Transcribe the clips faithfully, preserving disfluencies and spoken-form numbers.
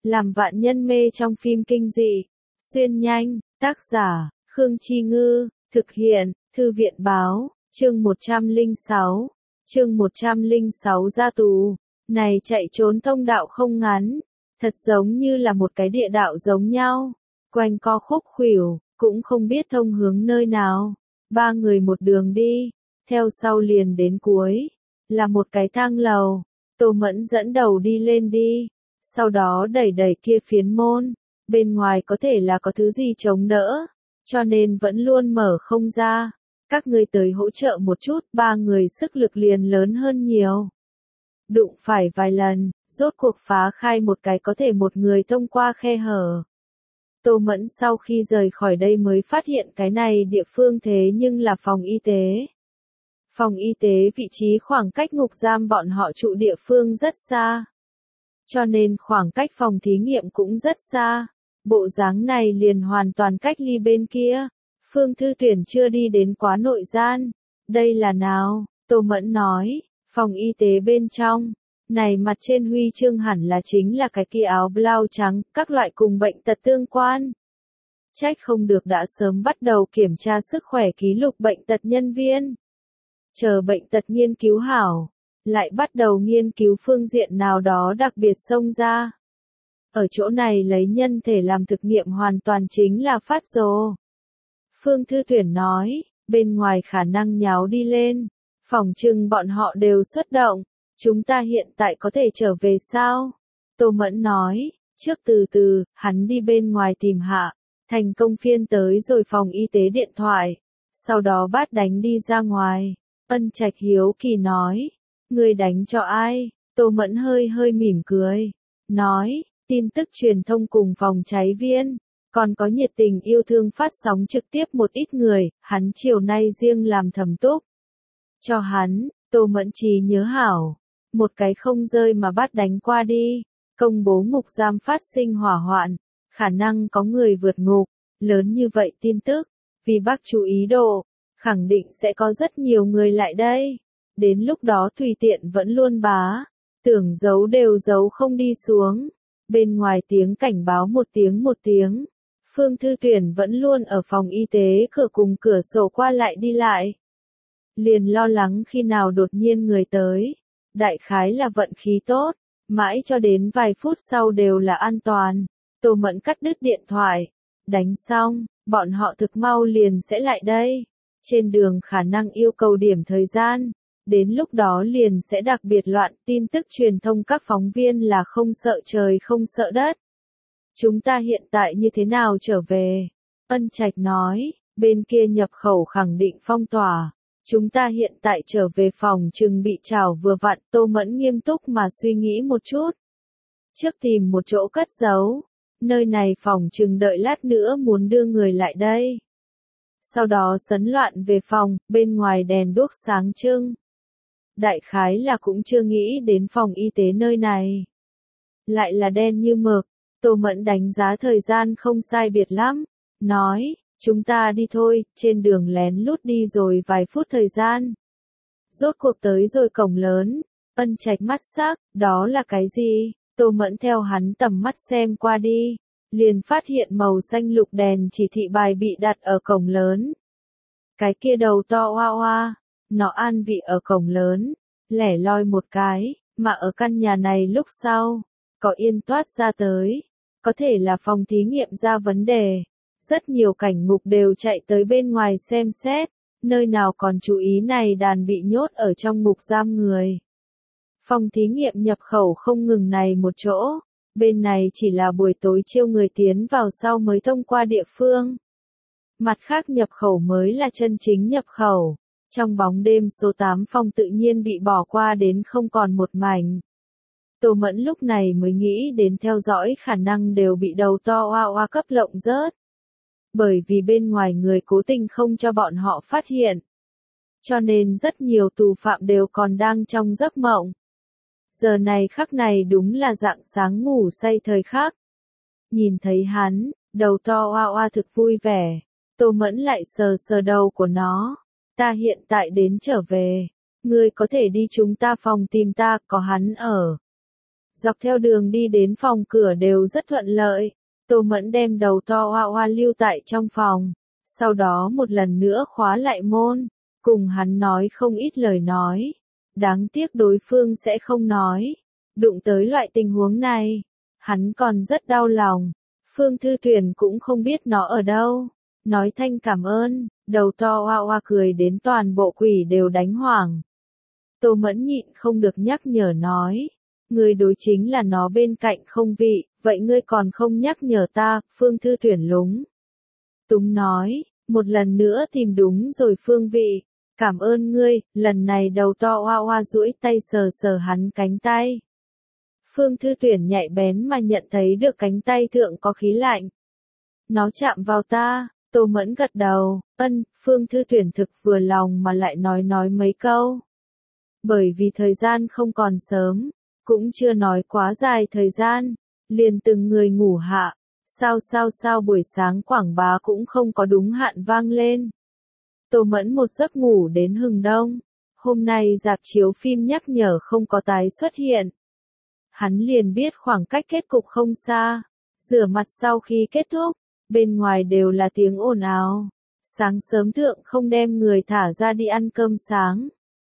làm vạn nhân mê trong phim kinh dị. Xuyên nhanh, tác giả, Khương Chi Ngư, thực hiện, Thư viện Báo, chương một trăm lẻ sáu, chương một trăm lẻ sáu ra tù. Này chạy trốn thông đạo không ngắn, thật giống như là một cái địa đạo giống nhau, quanh co khúc khuỷu, cũng không biết thông hướng nơi nào. Ba người một đường đi, theo sau liền đến cuối, là một cái thang lầu. Tô Mẫn dẫn đầu đi lên đi, sau đó đẩy đẩy kia phiến môn, bên ngoài có thể là có thứ gì chống đỡ, cho nên vẫn luôn mở không ra. Các ngươi tới hỗ trợ một chút, ba người sức lực liền lớn hơn nhiều. Đụng phải vài lần, rốt cuộc phá khai một cái có thể một người thông qua khe hở. Tô Mẫn sau khi rời khỏi đây mới phát hiện cái này địa phương thế nhưng là phòng y tế. Phòng y tế vị trí khoảng cách ngục giam bọn họ trụ địa phương rất xa. Cho nên khoảng cách phòng thí nghiệm cũng rất xa. Bộ dáng này liền hoàn toàn cách ly bên kia. Phương Thư Tuyển chưa đi đến quá nội gian. Đây là nào? Tô Mẫn nói, phòng y tế bên trong. Này mặt trên huy chương hẳn là chính là cái kia áo blau trắng, các loại cùng bệnh tật tương quan. Trách không được đã sớm bắt đầu kiểm tra sức khỏe ký lục bệnh tật nhân viên. Chờ bệnh tật nghiên cứu hảo, lại bắt đầu nghiên cứu phương diện nào đó đặc biệt xông ra. Ở chỗ này lấy nhân thể làm thực nghiệm hoàn toàn chính là phát rồ. Phương Thư Tuyển nói, bên ngoài khả năng nháo đi lên, phỏng chừng bọn họ đều xuất động. Chúng ta hiện tại có thể trở về sao? Tô Mẫn nói, trước từ từ, hắn đi bên ngoài tìm hạ, thành công phiên tới rồi phòng y tế điện thoại, sau đó bắt đánh đi ra ngoài. Ân Trạch hiếu kỳ nói, người đánh cho ai? Tô Mẫn hơi hơi mỉm cười, nói, tin tức truyền thông cùng phòng cháy viên, còn có nhiệt tình yêu thương phát sóng trực tiếp một ít người, hắn chiều nay riêng làm thẩm túc. Cho hắn, Tô Mẫn trí nhớ hảo. Một cái không rơi mà bắt đánh qua đi, công bố ngục giam phát sinh hỏa hoạn, khả năng có người vượt ngục, lớn như vậy tin tức, vì bác chú ý độ, khẳng định sẽ có rất nhiều người lại đây, đến lúc đó tùy tiện vẫn luôn bá, tưởng giấu đều giấu không đi xuống, bên ngoài tiếng cảnh báo một tiếng một tiếng, Phương Thư Tuyển vẫn luôn ở phòng y tế cửa cùng cửa sổ qua lại đi lại, liền lo lắng khi nào đột nhiên người tới. Đại khái là vận khí tốt, mãi cho đến vài phút sau đều là an toàn. Tô Mẫn cắt đứt điện thoại, đánh xong, bọn họ thực mau liền sẽ lại đây. Trên đường khả năng yêu cầu điểm thời gian, đến lúc đó liền sẽ đặc biệt loạn. Tin tức truyền thông các phóng viên là không sợ trời không sợ đất. Chúng ta hiện tại như thế nào trở về? Ân Trạch nói, bên kia nhập khẩu khẳng định phong tỏa. Chúng ta hiện tại trở về phòng chừng bị trảo vừa vặn. Tô Mẫn nghiêm túc mà suy nghĩ một chút. Trước tìm một chỗ cất giấu. Nơi này phòng chừng đợi lát nữa muốn đưa người lại đây. Sau đó sấn loạn về phòng, bên ngoài đèn đuốc sáng trưng. Đại khái là cũng chưa nghĩ đến phòng y tế nơi này. Lại là đen như mực. Tô Mẫn đánh giá thời gian không sai biệt lắm. Nói. Chúng ta đi thôi, trên đường lén lút đi rồi vài phút thời gian. Rốt cuộc tới rồi cổng lớn, Ân Trạch mắt sắc, đó là cái gì? Tô Mẫn theo hắn tầm mắt xem qua đi, liền phát hiện màu xanh lục đèn chỉ thị bài bị đặt ở cổng lớn. Cái kia đầu to oa oa, nó an vị ở cổng lớn, lẻ loi một cái, mà ở căn nhà này lúc sau, có yên toát ra tới, có thể là phòng thí nghiệm ra vấn đề. Rất nhiều cảnh ngục đều chạy tới bên ngoài xem xét, nơi nào còn chú ý này đàn bị nhốt ở trong ngục giam người. Phòng thí nghiệm nhập khẩu không ngừng này một chỗ, bên này chỉ là buổi tối chiêu người tiến vào sau mới thông qua địa phương. Mặt khác nhập khẩu mới là chân chính nhập khẩu, trong bóng đêm số tám phòng tự nhiên bị bỏ qua đến không còn một mảnh. Tô Mẫn lúc này mới nghĩ đến theo dõi khả năng đều bị đầu to oa oa cấp lộng rớt. Bởi vì bên ngoài người cố tình không cho bọn họ phát hiện. Cho nên rất nhiều tù phạm đều còn đang trong giấc mộng. Giờ này khắc này đúng là rạng sáng ngủ say thời khắc. Nhìn thấy hắn, đầu to oa oa thực vui vẻ. Tô Mẫn lại sờ sờ đầu của nó. Ta hiện tại đến trở về. Ngươi có thể đi chúng ta phòng tìm ta, có hắn ở. Dọc theo đường đi đến phòng cửa đều rất thuận lợi. Tô Mẫn đem đầu to oa oa lưu tại trong phòng. Sau đó một lần nữa khóa lại môn. Cùng hắn nói không ít lời nói. Đáng tiếc đối phương sẽ không nói. Đụng tới loại tình huống này. Hắn còn rất đau lòng. Phương Thư Tuyển cũng không biết nó ở đâu. Nói thanh cảm ơn. Đầu to oa oa cười đến toàn bộ quỷ đều đánh hoảng. Tô Mẫn nhịn không được nhắc nhở nói. Ngươi đối chính là nó bên cạnh không vị, vậy ngươi còn không nhắc nhở ta, Phương Thư Tuyển lúng. Túng nói, một lần nữa tìm đúng rồi phương vị. Cảm ơn ngươi, lần này đầu to oa oa duỗi tay sờ sờ hắn cánh tay. Phương Thư Tuyển nhạy bén mà nhận thấy được cánh tay thượng có khí lạnh. Nó chạm vào ta. Tô Mẫn gật đầu, ân, Phương Thư Tuyển thực vừa lòng mà lại nói nói mấy câu. Bởi vì thời gian không còn sớm, cũng chưa nói quá dài thời gian, liền từng người ngủ hạ, sao sao sao buổi sáng quảng bá cũng không có đúng hạn vang lên. Tô Mẫn một giấc ngủ đến hừng đông, hôm nay rạp chiếu phim nhắc nhở không có tái xuất hiện. Hắn liền biết khoảng cách kết cục không xa, rửa mặt sau khi kết thúc. Bên ngoài đều là tiếng ồn ào. Sáng sớm thượng không đem người thả ra đi ăn cơm sáng.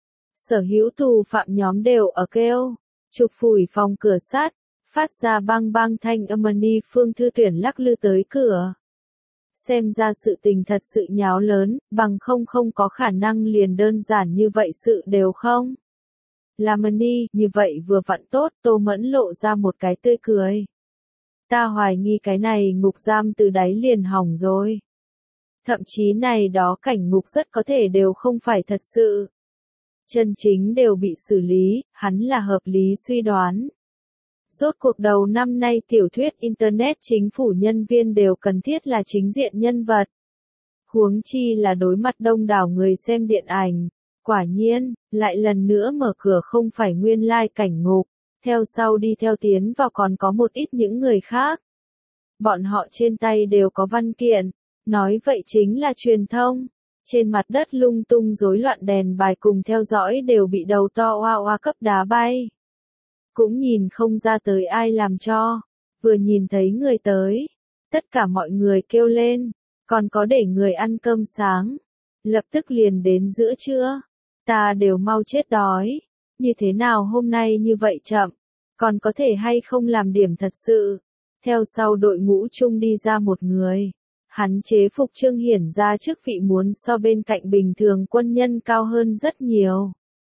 Sở hữu tù phạm nhóm đều ở kêu. Chụp phủi phòng cửa sắt. Phát ra bang bang thanh âm ni Phương Thư Tuyển lắc lư tới cửa. Xem ra sự tình thật sự nháo lớn, bằng không không có khả năng liền đơn giản như vậy sự đều không. Làm ni, như vậy vừa vặn tốt, Tô Mẫn lộ ra một cái tươi cười. Ta hoài nghi cái này ngục giam từ đáy liền hỏng rồi. Thậm chí này đó cảnh ngục rất có thể đều không phải thật sự. Chân chính đều bị xử lý, hắn là hợp lý suy đoán. Rốt cuộc đầu năm nay tiểu thuyết Internet chính phủ nhân viên đều cần thiết là chính diện nhân vật. Huống chi là đối mặt đông đảo người xem điện ảnh. Quả nhiên, lại lần nữa mở cửa không phải nguyên lai cảnh ngục. Theo sau đi theo tiến vào còn có một ít những người khác. Bọn họ trên tay đều có văn kiện, nói vậy chính là truyền thông. Trên mặt đất lung tung rối loạn đèn bài cùng theo dõi đều bị đầu to oa oa cấp đá bay. Cũng nhìn không ra tới ai làm cho, vừa nhìn thấy người tới. Tất cả mọi người kêu lên, còn có để người ăn cơm sáng. Lập tức liền đến giữa trưa, ta đều mau chết đói. Như thế nào hôm nay như vậy chậm, còn có thể hay không làm điểm thật sự. Theo sau đội ngũ chung đi ra một người. Hắn chế phục trương hiển ra trước vị muốn so bên cạnh bình thường quân nhân cao hơn rất nhiều.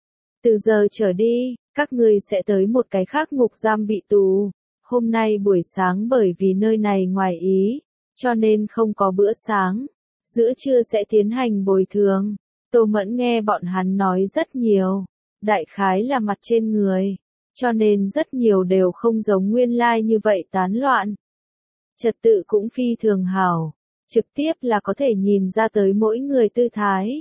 Từ giờ trở đi, các người sẽ tới một cái khác ngục giam bị tù. Hôm nay buổi sáng bởi vì nơi này ngoài ý, cho nên không có bữa sáng. Giữa trưa sẽ tiến hành bồi thường. Tô Mẫn nghe bọn hắn nói rất nhiều. Đại khái là mặt trên người. Cho nên rất nhiều đều không giống nguyên lai like như vậy tán loạn. Trật tự cũng phi thường hảo. Trực tiếp là có thể nhìn ra tới mỗi người tư thái.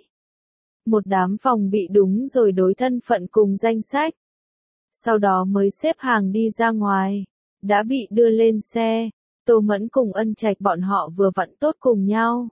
Một đám phòng bị đúng rồi đối thân phận cùng danh sách. Sau đó mới xếp hàng đi ra ngoài. Đã bị đưa lên xe. Tô Mẫn cùng Ân Trạch bọn họ vừa vặn tốt cùng nhau.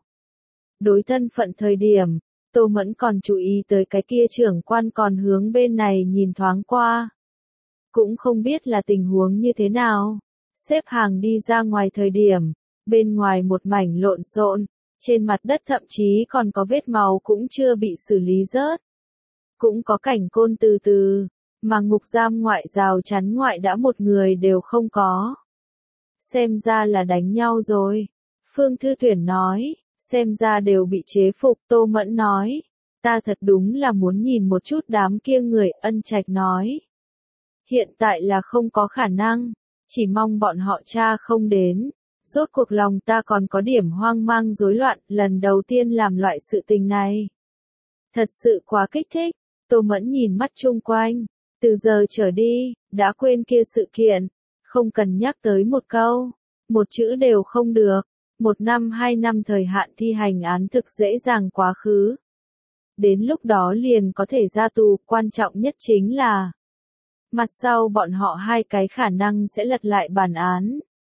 Đối thân phận thời điểm, Tô Mẫn còn chú ý tới cái kia trưởng quan còn hướng bên này nhìn thoáng qua. Cũng không biết là tình huống như thế nào. Xếp hàng đi ra ngoài thời điểm, bên ngoài một mảnh lộn xộn, trên mặt đất thậm chí còn có vết máu cũng chưa bị xử lý rớt. Cũng có cảnh côn từ từ, mà ngục giam ngoại rào chắn ngoại đã một người đều không có. Xem ra là đánh nhau rồi. Phương Thư Tuyển nói, xem ra đều bị chế phục. Tô Mẫn nói, ta thật đúng là muốn nhìn một chút đám kia người. Ân Trạch nói, hiện tại là không có khả năng, chỉ mong bọn họ cha không đến. Rốt cuộc lòng ta còn có điểm hoang mang rối loạn, lần đầu tiên làm loại sự tình này. Thật sự quá kích thích. Tô Mẫn nhìn mắt chung quanh, từ giờ trở đi, đã quên kia sự kiện, không cần nhắc tới một câu, một chữ đều không được. Một năm hai năm thời hạn thi hành án thực dễ dàng quá khứ. Đến lúc đó liền có thể ra tù, quan trọng nhất chính là mặt sau bọn họ hai cái khả năng sẽ lật lại bản án.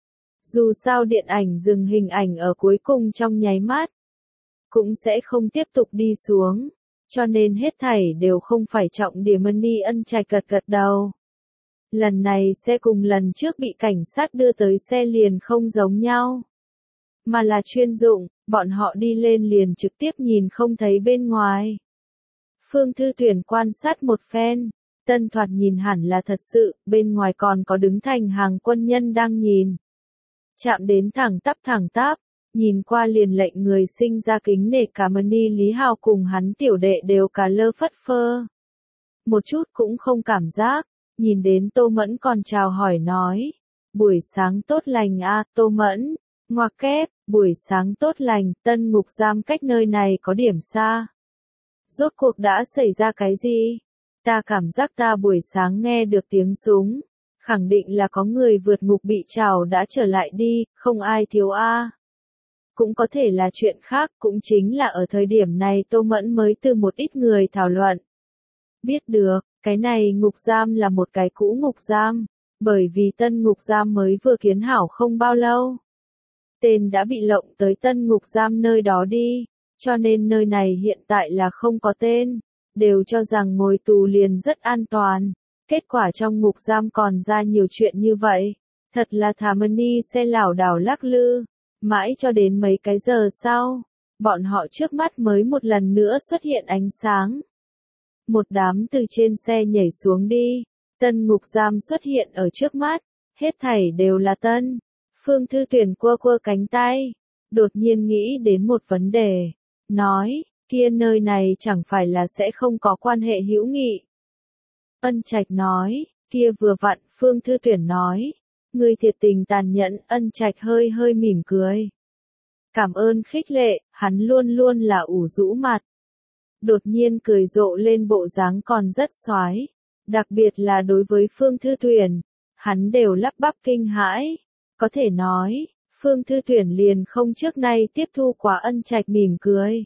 Dù sao điện ảnh dừng hình ảnh ở cuối cùng trong nháy mắt, cũng sẽ không tiếp tục đi xuống, cho nên hết thảy đều không phải trọng điểm. Ni Ân Trạch gật gật đầu. Lần này xe cùng lần trước bị cảnh sát đưa tới xe liền không giống nhau. Mà là chuyên dụng, bọn họ đi lên liền trực tiếp nhìn không thấy bên ngoài. Phương Thư Tuyển quan sát một phen, tân thoạt nhìn hẳn là thật sự, bên ngoài còn có đứng thành hàng quân nhân đang nhìn. Chạm đến thẳng tắp thẳng tắp, nhìn qua liền lệnh người sinh ra kính nể. Cả Mani Lý Hào cùng hắn tiểu đệ đều cả lơ phất phơ. Một chút cũng không cảm giác, nhìn đến Tô Mẫn còn chào hỏi nói. Buổi sáng tốt lành a Tô Mẫn, ngoặc kép, buổi sáng tốt lành, Tân Ngục Giam cách nơi này có điểm xa. Rốt cuộc đã xảy ra cái gì? Ta cảm giác ta buổi sáng nghe được tiếng súng, khẳng định là có người vượt ngục bị trảo đã trở lại đi, không ai thiếu a. Cũng có thể là chuyện khác, cũng chính là ở thời điểm này Tô Mẫn mới từ một ít người thảo luận. Biết được, cái này ngục giam là một cái cũ ngục giam, bởi vì tân ngục giam mới vừa kiến hảo không bao lâu. Tên đã bị lộng tới tân ngục giam nơi đó đi, cho nên nơi này hiện tại là không có tên, đều cho rằng ngồi tù liền rất an toàn. Kết quả trong ngục giam còn ra nhiều chuyện như vậy, thật là thả Mani xe lảo đảo lắc lư, mãi cho đến mấy cái giờ sau, bọn họ trước mắt mới một lần nữa xuất hiện ánh sáng. Một đám từ trên xe nhảy xuống đi, tân ngục giam xuất hiện ở trước mắt, hết thảy đều là tân. Phương Thư Tuyển quơ quơ cánh tay, đột nhiên nghĩ đến một vấn đề, nói, kia nơi này chẳng phải là sẽ không có quan hệ hữu nghị. Ân Trạch nói, kia vừa vặn. Phương Thư Tuyển nói, người thiệt tình tàn nhẫn. Ân Trạch hơi hơi mỉm cười. Cảm ơn khích lệ, hắn luôn luôn là ủ rũ mặt. Đột nhiên cười rộ lên bộ dáng còn rất xoái, đặc biệt là đối với Phương Thư Tuyển, hắn đều lắp bắp kinh hãi. Có thể nói, Phương Thư Tuyển liền không trước nay tiếp thu quá Ân Trạch mỉm cười.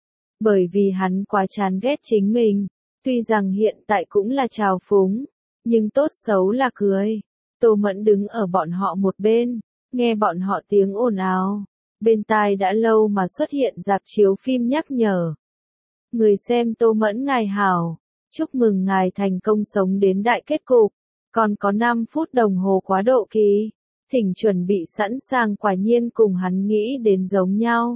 Bởi vì hắn quá chán ghét chính mình, tuy rằng hiện tại cũng là trào phúng, nhưng tốt xấu là cười. Tô Mẫn đứng ở bọn họ một bên, nghe bọn họ tiếng ồn ào, bên tai đã lâu mà xuất hiện rạp chiếu phim nhắc nhở. Người xem Tô Mẫn ngài hảo, chúc mừng ngài thành công sống đến đại kết cục, còn có năm phút đồng hồ quá độ kỳ. Thỉnh chuẩn bị sẵn sàng. Quả nhiên cùng hắn nghĩ đến giống nhau.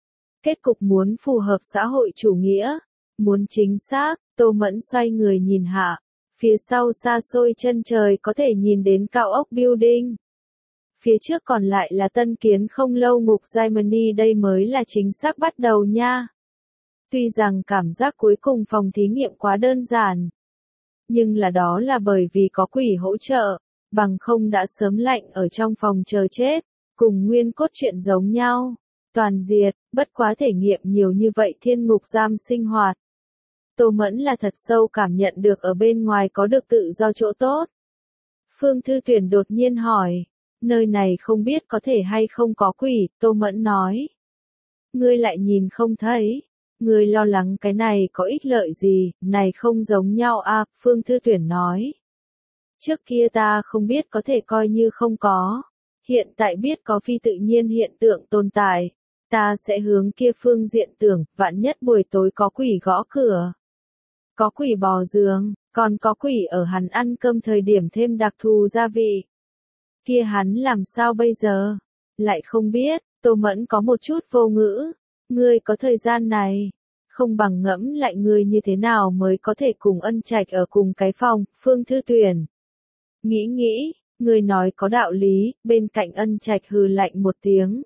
Kết cục muốn phù hợp xã hội chủ nghĩa, muốn chính xác. Tô Mẫn xoay người nhìn hạ, phía sau xa xôi chân trời có thể nhìn đến cao ốc building. Phía trước còn lại là tân kiến không lâu ngục Germany, đây mới là chính xác bắt đầu nha. Tuy rằng cảm giác cuối cùng phòng thí nghiệm quá đơn giản, nhưng là đó là bởi vì có quỷ hỗ trợ. Bằng không đã sớm lạnh ở trong phòng chờ chết, cùng nguyên cốt truyện giống nhau, toàn diệt. Bất quá thể nghiệm nhiều như vậy thiên ngục giam sinh hoạt, Tô Mẫn là thật sâu cảm nhận được ở bên ngoài có được tự do chỗ tốt. Phương Thư Tuyển đột nhiên hỏi, nơi này không biết có thể hay không có quỷ. Tô Mẫn nói, ngươi lại nhìn không thấy, ngươi lo lắng cái này có ích lợi gì, này không giống nhau à. Phương Thư Tuyển nói, trước kia ta không biết có thể coi như không có, hiện tại biết có phi tự nhiên hiện tượng tồn tại, ta sẽ hướng kia phương diện tưởng. Vạn nhất buổi tối có quỷ gõ cửa, có quỷ bò giường, còn có quỷ ở hắn ăn cơm thời điểm thêm đặc thù gia vị, kia hắn làm sao bây giờ? Lại không biết. Tô Mẫn có một chút vô ngữ. Ngươi có thời gian này, không bằng ngẫm lại ngươi như thế nào mới có thể cùng Ân Trạch ở cùng cái phòng. Phương Thư Tuyển nghĩ nghĩ, người nói có đạo lý. Bên cạnh Ân Trạch hừ lạnh một tiếng.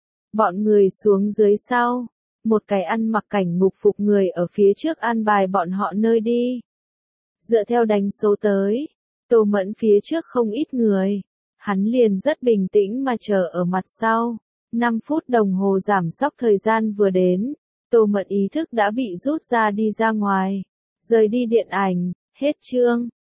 Bọn người xuống dưới sau, một cái ăn mặc cảnh ngục phục người ở phía trước an bài bọn họ nơi đi. Dựa theo đánh số tới, Tô Mẫn phía trước không ít người, hắn liền rất bình tĩnh mà chờ ở mặt sau. năm phút đồng hồ giảm sóc thời gian vừa đến, Tô Mẫn ý thức đã bị rút ra đi ra ngoài, rời đi điện ảnh. Hết chương.